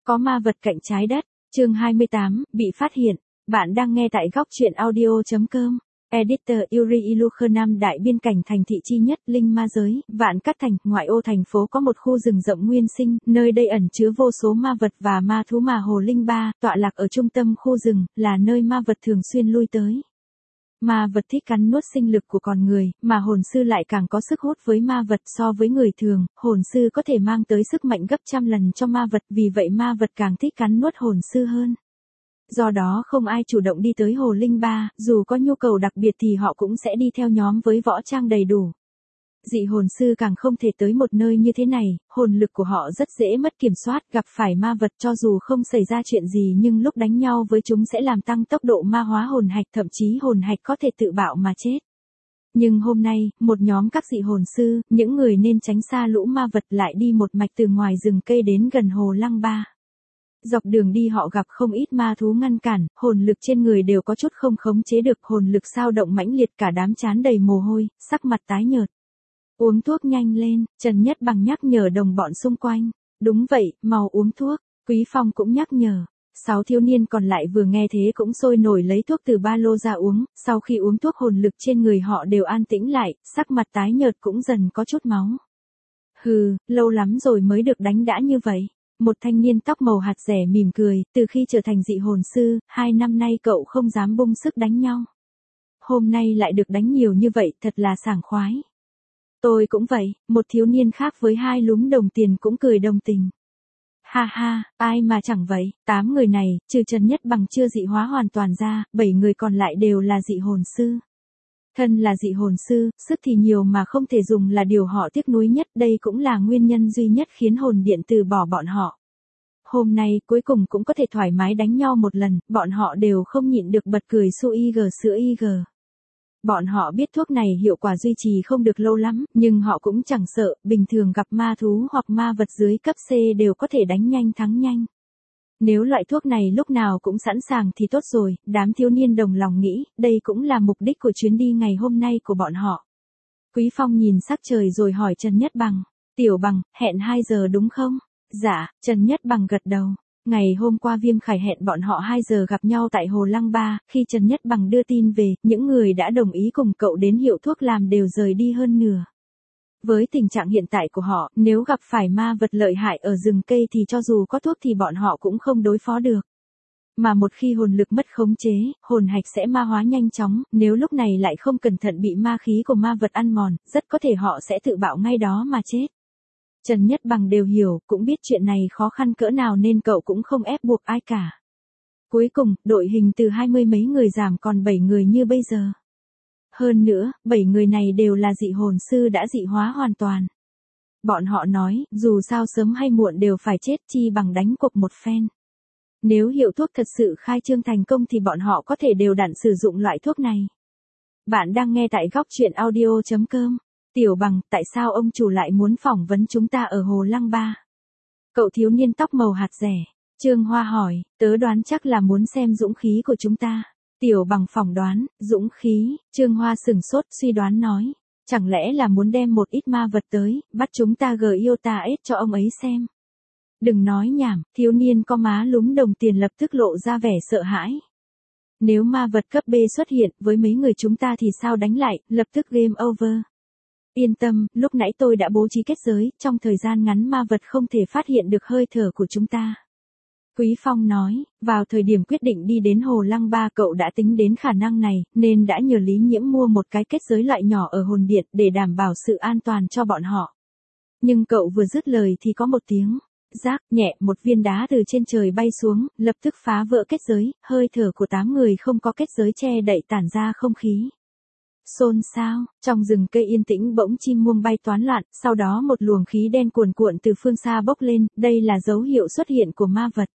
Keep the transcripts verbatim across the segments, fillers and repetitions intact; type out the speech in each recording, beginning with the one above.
Có ma vật cạnh trái đất, chương hai mươi tám, bị phát hiện. Bạn đang nghe tại góc truyện audio.com. Editor Yuri Ilukhanam đại biên cảnh thành thị chi nhất, linh ma giới, Vạn Cát Thành, ngoại ô thành phố có một khu rừng rộng nguyên sinh, nơi đây ẩn chứa vô số ma vật và ma thú mà Hồ Linh Ba, tọa lạc ở trung tâm khu rừng, là nơi ma vật thường xuyên lui tới. Ma vật thích cắn nuốt sinh lực của con người, mà hồn sư lại càng có sức hút với ma vật so với người thường, hồn sư có thể mang tới sức mạnh gấp trăm lần cho ma vật, vì vậy ma vật càng thích cắn nuốt hồn sư hơn. Do đó không ai chủ động đi tới Hồ Linh Ba, dù có nhu cầu đặc biệt thì họ cũng sẽ đi theo nhóm với võ trang đầy đủ. Dị hồn sư càng không thể tới một nơi như thế này, hồn lực của họ rất dễ mất kiểm soát, gặp phải ma vật cho dù không xảy ra chuyện gì nhưng lúc đánh nhau với chúng sẽ làm tăng tốc độ ma hóa hồn hạch, thậm chí hồn hạch có thể tự bạo mà chết. Nhưng hôm nay, một nhóm các dị hồn sư, những người nên tránh xa lũ ma vật lại đi một mạch từ ngoài rừng cây đến gần Hồ Lăng Ba. Dọc đường đi họ gặp không ít ma thú ngăn cản, hồn lực trên người đều có chút không khống chế được, hồn lực sao động mãnh liệt, cả đám trán đầy mồ hôi, sắc mặt tái nhợt. Uống thuốc nhanh lên, Trần Nhất Bằng nhắc nhở đồng bọn xung quanh. Đúng vậy, mau uống thuốc, Quý Phong cũng nhắc nhở. Sáu thiếu niên còn lại vừa nghe thế cũng sôi nổi lấy thuốc từ ba lô ra uống, sau khi uống thuốc hồn lực trên người họ đều an tĩnh lại, sắc mặt tái nhợt cũng dần có chút máu. Hừ, lâu lắm rồi mới được đánh đã như vậy. Một thanh niên tóc màu hạt rẻ mỉm cười, từ khi trở thành dị hồn sư, hai năm nay cậu không dám bung sức đánh nhau. Hôm nay lại được đánh nhiều như vậy, thật là sảng khoái. Tôi cũng vậy, một thiếu niên khác với hai lúm đồng tiền cũng cười đồng tình. Ha ha, ai mà chẳng vậy, tám người này, trừ Trần Nhất Bằng chưa dị hóa hoàn toàn ra, bảy người còn lại đều là dị hồn sư. Thân là dị hồn sư, sức thì nhiều mà không thể dùng là điều họ tiếc nuối nhất, đây cũng là nguyên nhân duy nhất khiến hồn điện từ bỏ bọn họ. Hôm nay, cuối cùng cũng có thể thoải mái đánh nhau một lần, bọn họ đều không nhịn được bật cười su y gờ sữa y gờ. Bọn họ biết thuốc này hiệu quả duy trì không được lâu lắm, nhưng họ cũng chẳng sợ, bình thường gặp ma thú hoặc ma vật dưới cấp C đều có thể đánh nhanh thắng nhanh. Nếu loại thuốc này lúc nào cũng sẵn sàng thì tốt rồi, đám thiếu niên đồng lòng nghĩ, đây cũng là mục đích của chuyến đi ngày hôm nay của bọn họ. Quý Phong nhìn sắc trời rồi hỏi Trần Nhất Bằng, Tiểu Bằng, hẹn hai giờ đúng không? Dạ, Trần Nhất Bằng gật đầu. Ngày hôm qua Viêm Khải hẹn bọn họ hai giờ gặp nhau tại Hồ Lăng Ba, khi Trần Nhất Bằng đưa tin về, những người đã đồng ý cùng cậu đến hiệu thuốc làm đều rời đi hơn nửa. Với tình trạng hiện tại của họ, nếu gặp phải ma vật lợi hại ở rừng cây thì cho dù có thuốc thì bọn họ cũng không đối phó được. Mà một khi hồn lực mất khống chế, hồn hạch sẽ ma hóa nhanh chóng, nếu lúc này lại không cẩn thận bị ma khí của ma vật ăn mòn, rất có thể họ sẽ tự bạo ngay đó mà chết. Trần Nhất Bằng đều hiểu, cũng biết chuyện này khó khăn cỡ nào nên cậu cũng không ép buộc ai cả. Cuối cùng, đội hình từ hai mươi mấy người giảm còn bảy người như bây giờ. Hơn nữa, bảy người này đều là dị hồn sư đã dị hóa hoàn toàn. Bọn họ nói, dù sao sớm hay muộn đều phải chết, chi bằng đánh cuộc một phen. Nếu hiệu thuốc thật sự khai trương thành công thì bọn họ có thể đều đặn sử dụng loại thuốc này. Bạn đang nghe tại góc truyện audio.com. Tiểu Bằng, tại sao ông chủ lại muốn phỏng vấn chúng ta ở Hồ Lăng Ba? Cậu thiếu niên tóc màu hạt rẻ. Trương Hoa hỏi, tớ đoán chắc là muốn xem dũng khí của chúng ta. Tiểu Bằng phỏng đoán, dũng khí, Trương Hoa sừng sốt suy đoán nói. Chẳng lẽ là muốn đem một ít ma vật tới, bắt chúng ta gờ yêu ta ết cho ông ấy xem. Đừng nói nhảm, thiếu niên có má lúm đồng tiền lập tức lộ ra vẻ sợ hãi. Nếu ma vật cấp B xuất hiện với mấy người chúng ta thì sao đánh lại, lập tức game over. Yên tâm, lúc nãy tôi đã bố trí kết giới, trong thời gian ngắn ma vật không thể phát hiện được hơi thở của chúng ta. Quý Phong nói, vào thời điểm quyết định đi đến Hồ Lăng Ba cậu đã tính đến khả năng này, nên đã nhờ Lý Nhiễm mua một cái kết giới loại nhỏ ở hồn điện để đảm bảo sự an toàn cho bọn họ. Nhưng cậu vừa dứt lời thì có một tiếng rác nhẹ, một viên đá từ trên trời bay xuống, lập tức phá vỡ kết giới, hơi thở của tám người không có kết giới che đậy tản ra không khí. Xôn xao, trong rừng cây yên tĩnh bỗng chim muông bay toán loạn, sau đó một luồng khí đen cuồn cuộn từ phương xa bốc lên, đây là dấu hiệu xuất hiện của ma vật.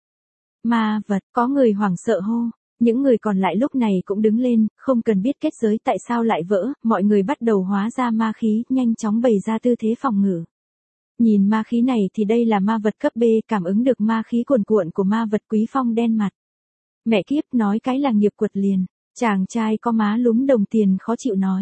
Ma vật, có người hoảng sợ hô. Những người còn lại lúc này cũng đứng lên, không cần biết kết giới tại sao lại vỡ, mọi người bắt đầu hóa ra ma khí, nhanh chóng bày ra tư thế phòng ngự. Nhìn ma khí này thì đây là ma vật cấp B, cảm ứng được ma khí cuồn cuộn của ma vật. Quý Phong đen mặt. Mẹ kiếp, nói cái là nghiệp quật liền. Chàng trai có má lúm đồng tiền khó chịu nói.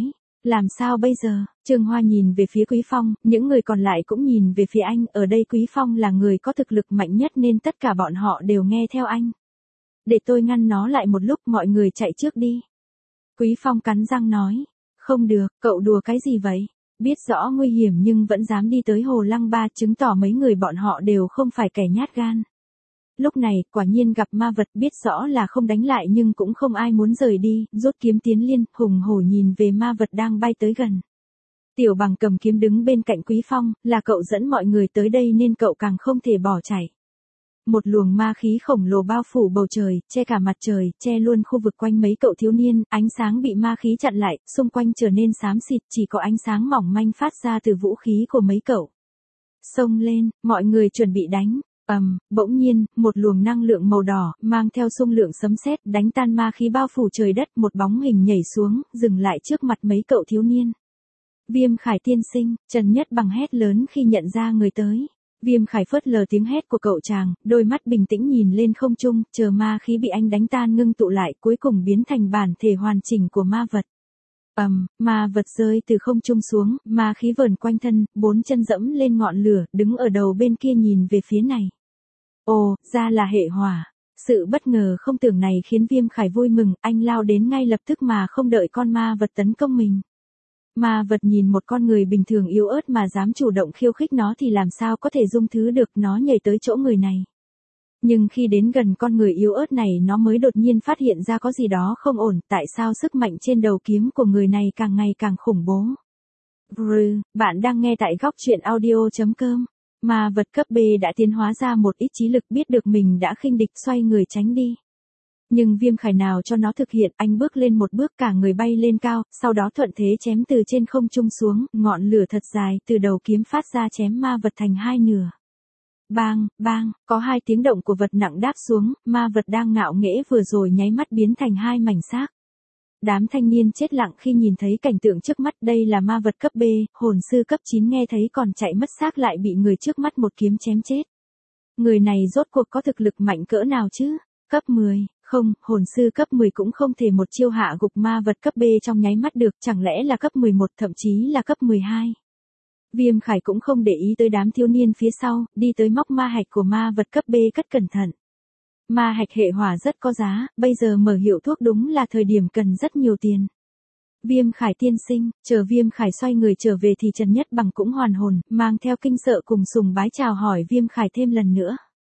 làm sao bây giờ? Trương Hoa nhìn về phía Quý Phong, những người còn lại cũng nhìn về phía anh, ở đây Quý Phong là người có thực lực mạnh nhất nên tất cả bọn họ đều nghe theo anh. Để tôi ngăn nó lại một lúc, mọi người chạy trước đi. Quý Phong cắn răng nói, không được, cậu đùa cái gì vậy? Biết rõ nguy hiểm nhưng vẫn dám đi tới Hồ Lăng Ba, chứng tỏ mấy người bọn họ đều không phải kẻ nhát gan. Lúc này, quả nhiên gặp ma vật, biết rõ là không đánh lại nhưng cũng không ai muốn rời đi, rút kiếm tiến liên, hùng hổ nhìn về ma vật đang bay tới gần. Tiểu Bằng cầm kiếm đứng bên cạnh Quý Phong, là cậu dẫn mọi người tới đây nên cậu càng không thể bỏ chạy. Một luồng ma khí khổng lồ bao phủ bầu trời, che cả mặt trời, che luôn khu vực quanh mấy cậu thiếu niên, ánh sáng bị ma khí chặn lại, xung quanh trở nên xám xịt, chỉ có ánh sáng mỏng manh phát ra từ vũ khí của mấy cậu. Xông lên, mọi người chuẩn bị đánh. Ầm, bỗng nhiên, một luồng năng lượng màu đỏ, mang theo xung lượng sấm sét, đánh tan ma khí bao phủ trời đất, một bóng hình nhảy xuống, dừng lại trước mặt mấy cậu thiếu niên. Viêm Khải tiên sinh, Trần Nhất Bằng hét lớn khi nhận ra người tới. Viêm Khải phớt lờ tiếng hét của cậu chàng, đôi mắt bình tĩnh nhìn lên không trung, chờ ma khí bị anh đánh tan ngưng tụ lại, cuối cùng biến thành bản thể hoàn chỉnh của ma vật. Ầm, um, ma vật rơi từ không trung xuống, ma khí vờn quanh thân, bốn chân dẫm lên ngọn lửa, đứng ở đầu bên kia nhìn về phía này. Ồ, ra là hệ hỏa. Sự bất ngờ không tưởng này khiến Viêm Khải vui mừng, anh lao đến ngay lập tức mà không đợi con ma vật tấn công mình. Ma vật nhìn một con người bình thường yếu ớt mà dám chủ động khiêu khích nó thì làm sao có thể dung thứ được, nó nhảy tới chỗ người này. Nhưng khi đến gần con người yếu ớt này nó mới đột nhiên phát hiện ra có gì đó không ổn, tại sao sức mạnh trên đầu kiếm của người này càng ngày càng khủng bố. Brr, bạn đang nghe tại góc truyện audio chấm com. Ma vật cấp B đã tiến hóa ra một ít trí lực, biết được mình đã khinh địch, xoay người tránh đi. Nhưng Viêm Khải nào cho nó thực hiện, anh bước lên một bước, cả người bay lên cao, sau đó thuận thế chém từ trên không trung xuống, ngọn lửa thật dài từ đầu kiếm phát ra chém ma vật thành hai nửa. Bang, bang, có hai tiếng động của vật nặng đáp xuống, ma vật đang ngạo nghễ vừa rồi nháy mắt biến thành hai mảnh xác. Đám thanh niên chết lặng khi nhìn thấy cảnh tượng trước mắt, đây là ma vật cấp B, hồn sư cấp chín nghe thấy còn chạy mất xác lại bị người trước mắt một kiếm chém chết. Người này rốt cuộc có thực lực mạnh cỡ nào chứ? Cấp mười, không, hồn sư cấp mười cũng không thể một chiêu hạ gục ma vật cấp B trong nháy mắt được, chẳng lẽ là cấp mười một, thậm chí là cấp mười hai. Viêm Khải cũng không để ý tới đám thiếu niên phía sau, đi tới móc ma hạch của ma vật cấp B cất cẩn thận. Ma hạch hệ hỏa rất có giá, bây giờ mở hiệu thuốc đúng là thời điểm cần rất nhiều tiền. Viêm Khải tiên sinh, chờ Viêm Khải xoay người trở về thì Trần Nhất Bằng cũng hoàn hồn, mang theo kinh sợ cùng sùng bái chào hỏi Viêm Khải thêm lần nữa.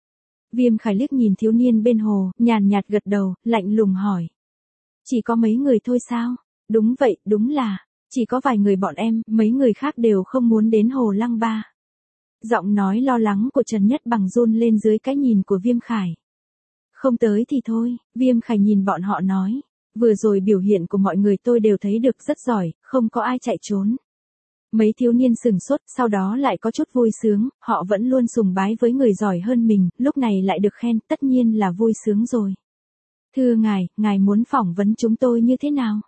Viêm Khải liếc nhìn thiếu niên bên hồ, nhàn nhạt gật đầu, lạnh lùng hỏi. Chỉ có mấy người thôi sao? Đúng vậy, đúng là, chỉ có vài người bọn em, mấy người khác đều không muốn đến Hồ Lăng Ba. Giọng nói lo lắng của Trần Nhất Bằng run lên dưới cái nhìn của Viêm Khải. Không tới thì thôi, Viêm Khải nhìn bọn họ nói. Vừa rồi biểu hiện của mọi người tôi đều thấy được rất giỏi, không có ai chạy trốn. Mấy thiếu niên sừng sốt, sau đó lại có chút vui sướng, họ vẫn luôn sùng bái với người giỏi hơn mình, lúc này lại được khen, tất nhiên là vui sướng rồi. Thưa ngài, ngài muốn phỏng vấn chúng tôi như thế nào?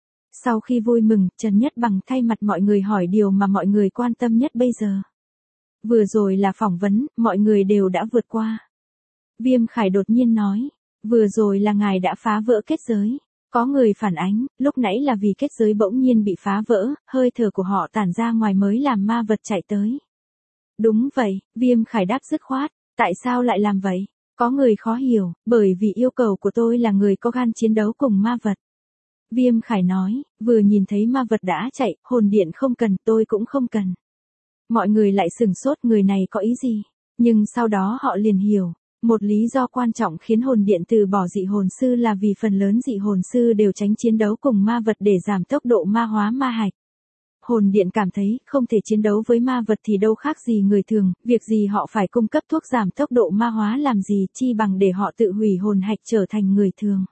Sau khi vui mừng, Trần Nhất Bằng thay mặt mọi người hỏi điều mà mọi người quan tâm nhất bây giờ. Vừa rồi là phỏng vấn, mọi người đều đã vượt qua. Viêm Khải đột nhiên nói, vừa rồi là ngài đã phá vỡ kết giới. Có người phản ánh, lúc nãy là vì kết giới bỗng nhiên bị phá vỡ, hơi thở của họ tản ra ngoài mới làm ma vật chạy tới. Đúng vậy, Viêm Khải đáp dứt khoát, tại sao lại làm vậy? Có người khó hiểu, bởi vì yêu cầu của tôi là người có gan chiến đấu cùng ma vật. Viêm Khải nói, vừa nhìn thấy ma vật đã chạy, hồn điện không cần, tôi cũng không cần. Mọi người lại sừng sốt, người này có ý gì? Nhưng sau đó họ liền hiểu. Một lý do quan trọng khiến hồn điện từ bỏ dị hồn sư là vì phần lớn dị hồn sư đều tránh chiến đấu cùng ma vật để giảm tốc độ ma hóa ma hạch. Hồn điện cảm thấy không thể chiến đấu với ma vật thì đâu khác gì người thường, việc gì họ phải cung cấp thuốc giảm tốc độ ma hóa làm gì, chi bằng để họ tự hủy hồn hạch trở thành người thường.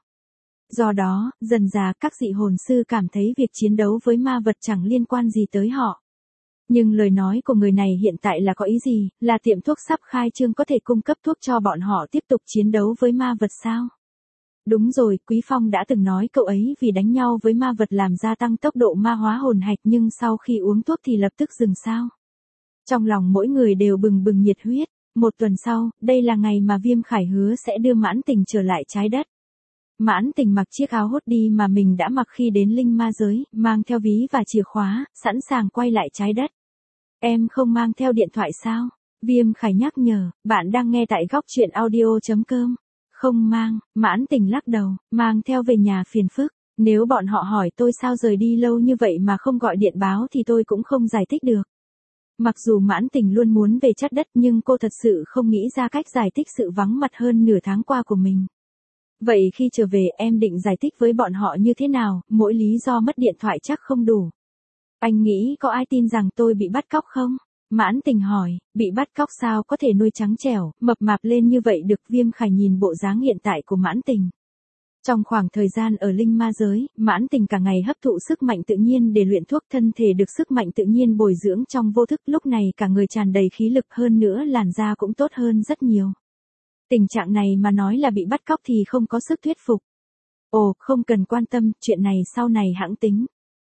Do đó, dần dà các dị hồn sư cảm thấy việc chiến đấu với ma vật chẳng liên quan gì tới họ. Nhưng lời nói của người này hiện tại là có ý gì, là tiệm thuốc sắp khai trương có thể cung cấp thuốc cho bọn họ tiếp tục chiến đấu với ma vật sao? Đúng rồi, Quý Phong đã từng nói cậu ấy vì đánh nhau với ma vật làm gia tăng tốc độ ma hóa hồn hạch nhưng sau khi uống thuốc thì lập tức dừng sao? Trong lòng mỗi người đều bừng bừng nhiệt huyết. Một tuần sau, đây là ngày mà Viêm Khải hứa sẽ đưa Mãn Tình trở lại trái đất. Mãn Tình mặc chiếc áo hoodie mà mình đã mặc khi đến linh ma giới, mang theo ví và chìa khóa, sẵn sàng quay lại trái đất. Em không mang theo điện thoại sao? Viêm Khải nhắc nhở, bạn đang nghe tại góc truyện audio.com. Không mang, Mãn Tình lắc đầu, mang theo về nhà phiền phức. Nếu bọn họ hỏi tôi sao rời đi lâu như vậy mà không gọi điện báo thì tôi cũng không giải thích được. Mặc dù Mãn Tình luôn muốn về trái đất nhưng cô thật sự không nghĩ ra cách giải thích sự vắng mặt hơn nửa tháng qua của mình. Vậy khi trở về em định giải thích với bọn họ như thế nào, mỗi lý do mất điện thoại chắc không đủ. Anh nghĩ có ai tin rằng tôi bị bắt cóc không? Mãn Tình hỏi, bị bắt cóc sao có thể nuôi trắng trẻo, mập mạp lên như vậy được? Viêm Khải nhìn bộ dáng hiện tại của Mãn Tình. Trong khoảng thời gian ở linh ma giới, Mãn Tình cả ngày hấp thụ sức mạnh tự nhiên để luyện thuốc, thân thể được sức mạnh tự nhiên bồi dưỡng trong vô thức, lúc này cả người tràn đầy khí lực, hơn nữa làn da cũng tốt hơn rất nhiều. Tình trạng này mà nói là bị bắt cóc thì không có sức thuyết phục. Ồ, không cần quan tâm, chuyện này sau này hãng tính.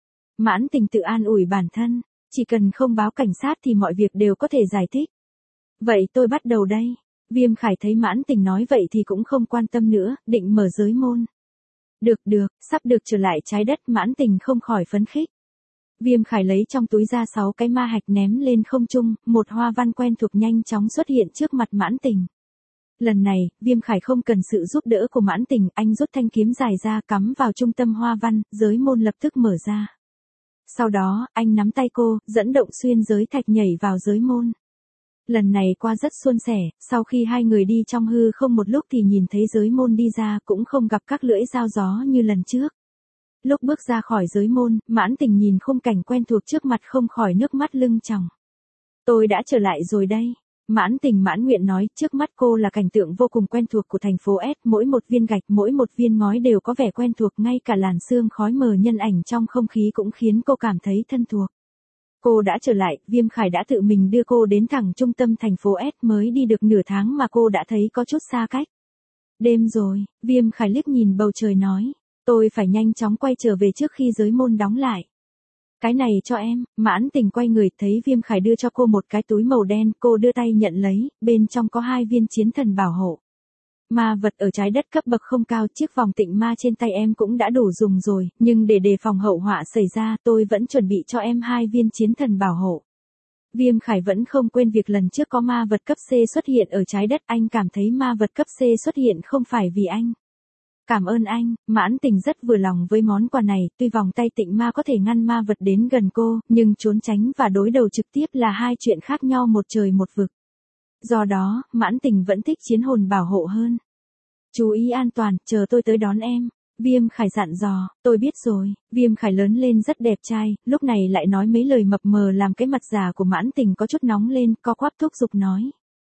Mãn Tình tự an ủi bản thân, chỉ cần không báo cảnh sát thì mọi việc đều có thể giải thích. Vậy tôi bắt đầu đây. Viêm Khải thấy Mãn Tình nói vậy thì cũng không quan tâm nữa, định mở giới môn. Được được, sắp được trở lại trái đất. Mãn Tình không khỏi phấn khích. Viêm Khải lấy trong túi ra sáu cái ma hạch ném lên không trung, một hoa văn quen thuộc nhanh chóng xuất hiện trước mặt Mãn Tình. Lần này, Viêm Khải không cần sự giúp đỡ của Mãn Tình, anh rút thanh kiếm dài ra cắm vào trung tâm hoa văn, giới môn lập tức mở ra. Sau đó, anh nắm tay cô, dẫn động xuyên giới thạch nhảy vào giới môn. Lần này qua rất suôn sẻ, sau khi hai người đi trong hư không một lúc thì nhìn thấy giới môn đi ra, cũng không gặp các lưỡi dao gió như lần trước. Lúc bước ra khỏi giới môn, Mãn Tình nhìn khung cảnh quen thuộc trước mặt không khỏi nước mắt lưng tròng. Tôi đã trở lại rồi đây. Mãn Tình mãn nguyện nói, trước mắt cô là cảnh tượng vô cùng quen thuộc của thành phố S, mỗi một viên gạch, mỗi một viên ngói đều có vẻ quen thuộc, ngay cả làn sương khói mờ nhân ảnh trong không khí cũng khiến cô cảm thấy thân thuộc. Cô đã trở lại, Viêm Khải đã tự mình đưa cô đến thẳng trung tâm thành phố S, mới đi được nửa tháng mà cô đã thấy có chút xa cách. Đêm rồi, Viêm Khải liếc nhìn bầu trời nói, tôi phải nhanh chóng quay trở về trước khi giới môn đóng lại. Cái này cho em. Mãn Tình quay người thấy Viêm Khải đưa cho cô một cái túi màu đen, cô đưa tay nhận lấy, bên trong có hai viên chiến thần bảo hộ. Ma vật ở trái đất cấp bậc không cao, chiếc vòng tịnh ma trên tay em cũng đã đủ dùng rồi, nhưng để đề phòng hậu họa xảy ra, tôi vẫn chuẩn bị cho em hai viên chiến thần bảo hộ. Viêm Khải vẫn không quên việc lần trước có ma vật cấp C xuất hiện ở trái đất, anh cảm thấy ma vật cấp C xuất hiện không phải vì anh. Cảm ơn anh. Mãn Tình rất vừa lòng với món quà này, tuy vòng tay tịnh ma có thể ngăn ma vật đến gần cô, nhưng trốn tránh và đối đầu trực tiếp là hai chuyện khác nhau một trời một vực. Do đó, Mãn Tình vẫn thích chiến hồn bảo hộ hơn. Chú ý an toàn, chờ tôi tới đón em. Viêm Khải dặn dò, tôi biết rồi. Viêm Khải lớn lên rất đẹp trai, lúc này lại nói mấy lời mập mờ làm cái mặt già của Mãn Tình có chút nóng lên, co quắp thúc giục nói.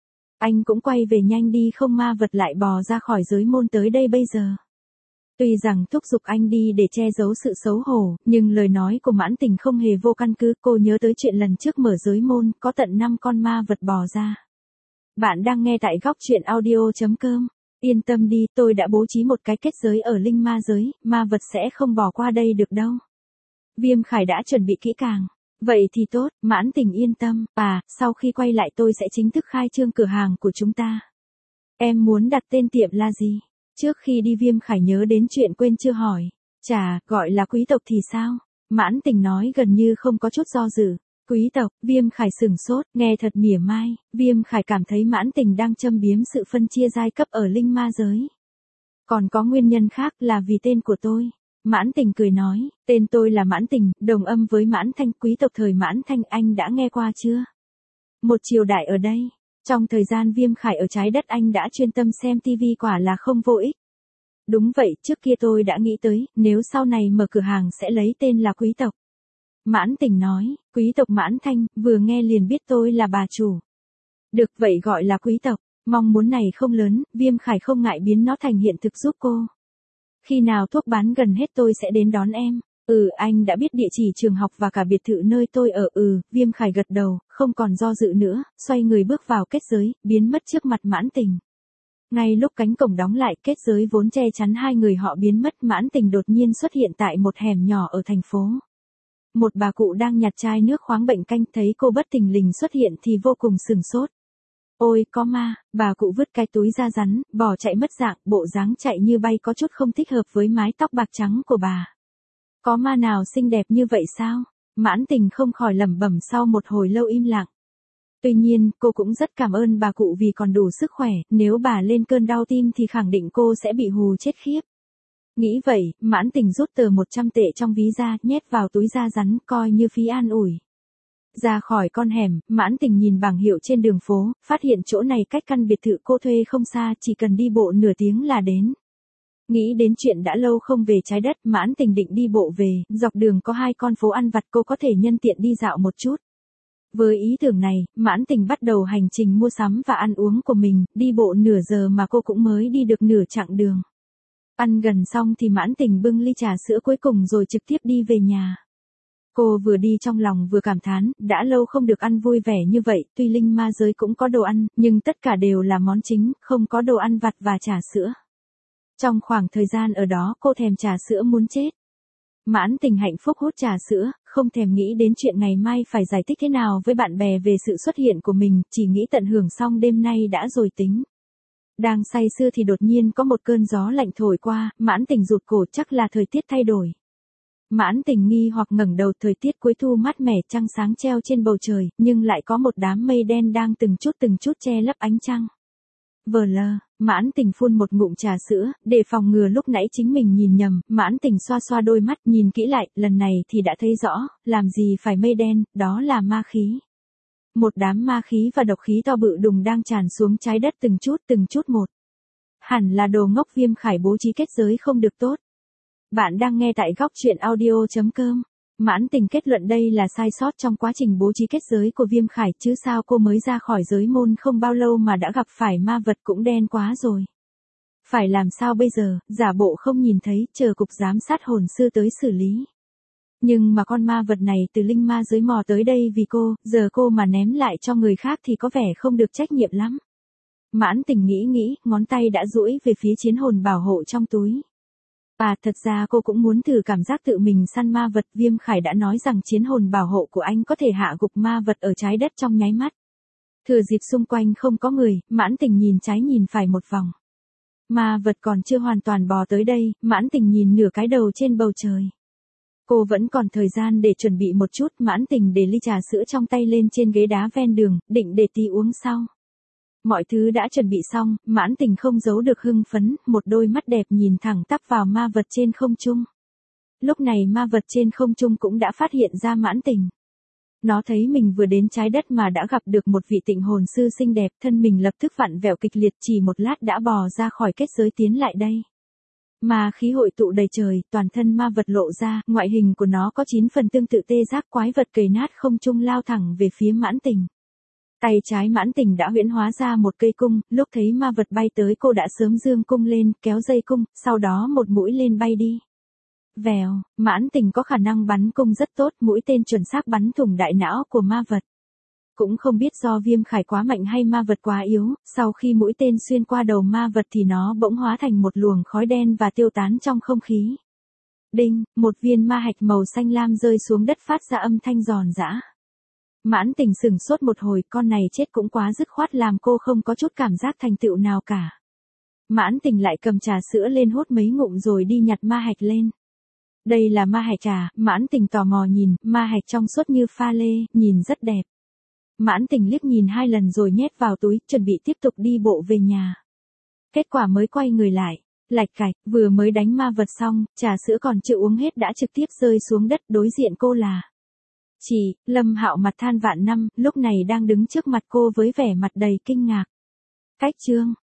Anh cũng quay về nhanh đi, không ma vật lại bò ra khỏi giới môn tới đây bây giờ. Tuy rằng thúc giục anh đi để che giấu sự xấu hổ, nhưng lời nói của Mãn Tình không hề vô căn cứ, cô nhớ tới chuyện lần trước mở giới môn, có tận năm con ma vật bò ra. Bạn đang nghe tại góc truyện audio.com. Yên tâm đi, tôi đã bố trí một cái kết giới ở linh ma giới, ma vật sẽ không bò qua đây được đâu. Viêm Khải đã chuẩn bị kỹ càng. Vậy thì tốt, Mãn Tình yên tâm, à, sau khi quay lại tôi sẽ chính thức khai trương cửa hàng của chúng ta. Em muốn đặt tên tiệm là gì? Trước khi đi Viêm Khải nhớ đến chuyện quên chưa hỏi. Chà, gọi là quý tộc thì sao? Mãn Tình nói gần như không có chút do dự. Quý tộc, Viêm Khải sửng sốt, nghe thật mỉa mai. Viêm Khải cảm thấy Mãn Tình đang châm biếm sự phân chia giai cấp ở linh ma giới. Còn có nguyên nhân khác là vì tên của tôi. Mãn Tình cười nói, tên tôi là Mãn Tình, đồng âm với Mãn Thanh, quý tộc thời Mãn Thanh, anh đã nghe qua chưa? Một triều đại ở đây. Trong thời gian Viêm Khải ở trái đất anh đã chuyên tâm xem ti vi, quả là không vô ích. Đúng vậy, trước kia tôi đã nghĩ tới, nếu sau này mở cửa hàng sẽ lấy tên là quý tộc. Mãn Tình nói, quý tộc Mãn Thanh, vừa nghe liền biết tôi là bà chủ. Được vậy gọi là quý tộc, mong muốn này không lớn, Viêm Khải không ngại biến nó thành hiện thực giúp cô. Khi nào thuốc bán gần hết tôi sẽ đến đón em. Ừ, anh đã biết địa chỉ trường học và cả biệt thự nơi tôi ở. Ừ, Viêm Khải gật đầu, không còn do dự nữa, xoay người bước vào kết giới, biến mất trước mặt Mãn Tình. Ngay lúc cánh cổng đóng lại, kết giới vốn che chắn hai người họ biến mất, Mãn Tình đột nhiên xuất hiện tại một hẻm nhỏ ở thành phố. Một bà cụ đang nhặt chai nước khoáng bệnh canh, thấy cô bất thình lình xuất hiện thì vô cùng sửng sốt. Ôi có ma, bà cụ vứt cái túi da rắn, bỏ chạy mất dạng, bộ dáng chạy như bay có chút không thích hợp với mái tóc bạc trắng của bà. Có ma nào xinh đẹp như vậy sao? Mãn Tình không khỏi lẩm bẩm sau một hồi lâu im lặng. Tuy nhiên, cô cũng rất cảm ơn bà cụ vì còn đủ sức khỏe, nếu bà lên cơn đau tim thì khẳng định cô sẽ bị hù chết khiếp. Nghĩ vậy, Mãn Tình rút tờ một trăm tệ trong ví ra, nhét vào túi da rắn, coi như phí an ủi. Ra khỏi con hẻm, Mãn Tình nhìn bảng hiệu trên đường phố, phát hiện chỗ này cách căn biệt thự cô thuê không xa, chỉ cần đi bộ nửa tiếng là đến. Nghĩ đến chuyện đã lâu không về trái đất, Mãn Tình định đi bộ về, dọc đường có hai con phố ăn vặt cô có thể nhân tiện đi dạo một chút. Với ý tưởng này, Mãn Tình bắt đầu hành trình mua sắm và ăn uống của mình, đi bộ nửa giờ mà cô cũng mới đi được nửa chặng đường. Ăn gần xong thì Mãn Tình bưng ly trà sữa cuối cùng rồi trực tiếp đi về nhà. Cô vừa đi trong lòng vừa cảm thán, đã lâu không được ăn vui vẻ như vậy, tuy linh ma giới cũng có đồ ăn, nhưng tất cả đều là món chính, không có đồ ăn vặt và trà sữa. Trong khoảng thời gian ở đó cô thèm trà sữa muốn chết. Mãn Tình hạnh phúc hút trà sữa, không thèm nghĩ đến chuyện ngày mai phải giải thích thế nào với bạn bè về sự xuất hiện của mình, chỉ nghĩ tận hưởng xong đêm nay đã rồi tính. Đang say sưa thì đột nhiên có một cơn gió lạnh thổi qua, Mãn Tình rụt cổ, chắc là thời tiết thay đổi. Mãn Tình nghi hoặc ngẩng đầu, thời tiết cuối thu mát mẻ, trăng sáng treo trên bầu trời, nhưng lại có một đám mây đen đang từng chút từng chút che lấp ánh trăng. Vờ lờ, Mãn Tình phun một ngụm trà sữa, để phòng ngừa lúc nãy chính mình nhìn nhầm, Mãn Tình xoa xoa đôi mắt, nhìn kỹ lại, lần này thì đã thấy rõ, làm gì phải mây đen, đó là ma khí. Một đám ma khí và độc khí to bự đùng đang tràn xuống trái đất từng chút từng chút một. Hẳn là đồ ngốc Viêm Khải bố trí kết giới không được tốt. Bạn đang nghe tại góc truyện audio chấm com. Mãn Tình kết luận đây là sai sót trong quá trình bố trí kết giới của Viêm Khải, chứ sao cô mới ra khỏi giới môn không bao lâu mà đã gặp phải ma vật, cũng đen quá rồi. Phải làm sao bây giờ, giả bộ không nhìn thấy, chờ cục giám sát hồn sư tới xử lý. Nhưng mà con ma vật này từ linh ma giới mò tới đây vì cô, giờ cô mà ném lại cho người khác thì có vẻ không được trách nhiệm lắm. Mãn Tình nghĩ nghĩ, ngón tay đã duỗi về phía chiến hồn bảo hộ trong túi. À, thật ra cô cũng muốn thử cảm giác tự mình săn ma vật. Viêm Khải đã nói rằng chiến hồn bảo hộ của anh có thể hạ gục ma vật ở trái đất trong nháy mắt. Thừa dịp xung quanh không có người, Mãn Tình nhìn trái nhìn phải một vòng. Ma vật còn chưa hoàn toàn bò tới đây, Mãn Tình nhìn nửa cái đầu trên bầu trời. Cô vẫn còn thời gian để chuẩn bị một chút, Mãn Tình để ly trà sữa trong tay lên trên ghế đá ven đường, định để tí uống sau. Mọi thứ đã chuẩn bị xong, Mãn Tình không giấu được hưng phấn, một đôi mắt đẹp nhìn thẳng tắp vào ma vật trên không trung. Lúc này ma vật trên không trung cũng đã phát hiện ra Mãn Tình. Nó thấy mình vừa đến trái đất mà đã gặp được một vị tịnh hồn sư xinh đẹp, thân mình lập tức vặn vẹo kịch liệt, chỉ một lát đã bò ra khỏi kết giới tiến lại đây. Ma khí hội tụ đầy trời, toàn thân ma vật lộ ra, ngoại hình của nó có chín phần tương tự tê giác quái vật cầy nát không trung lao thẳng về phía Mãn Tình. Tay trái Mãn Tình đã huyễn hóa ra một cây cung, lúc thấy ma vật bay tới cô đã sớm giương cung lên, kéo dây cung, sau đó một mũi lên bay đi. Vèo, Mãn Tình có khả năng bắn cung rất tốt, mũi tên chuẩn xác bắn thủng đại não của ma vật. Cũng không biết do Viêm Khải quá mạnh hay ma vật quá yếu, sau khi mũi tên xuyên qua đầu ma vật thì nó bỗng hóa thành một luồng khói đen và tiêu tán trong không khí. Đinh, một viên ma hạch màu xanh lam rơi xuống đất phát ra âm thanh giòn giã. Mãn Tình sửng sốt một hồi, con này chết cũng quá dứt khoát làm cô không có chút cảm giác thành tựu nào cả. Mãn Tình lại cầm trà sữa lên hút mấy ngụm rồi đi nhặt ma hạch lên. Đây là ma hạch trà, Mãn Tình tò mò nhìn, ma hạch trong suốt như pha lê, nhìn rất đẹp. Mãn Tình liếc nhìn hai lần rồi nhét vào túi, chuẩn bị tiếp tục đi bộ về nhà. Kết quả mới quay người lại, lạch cạch, vừa mới đánh ma vật xong, trà sữa còn chưa uống hết đã trực tiếp rơi xuống đất, đối diện cô là chị Lâm Hạo, mặt than vạn năm, lúc này đang đứng trước mặt cô với vẻ mặt đầy kinh ngạc. Cách chương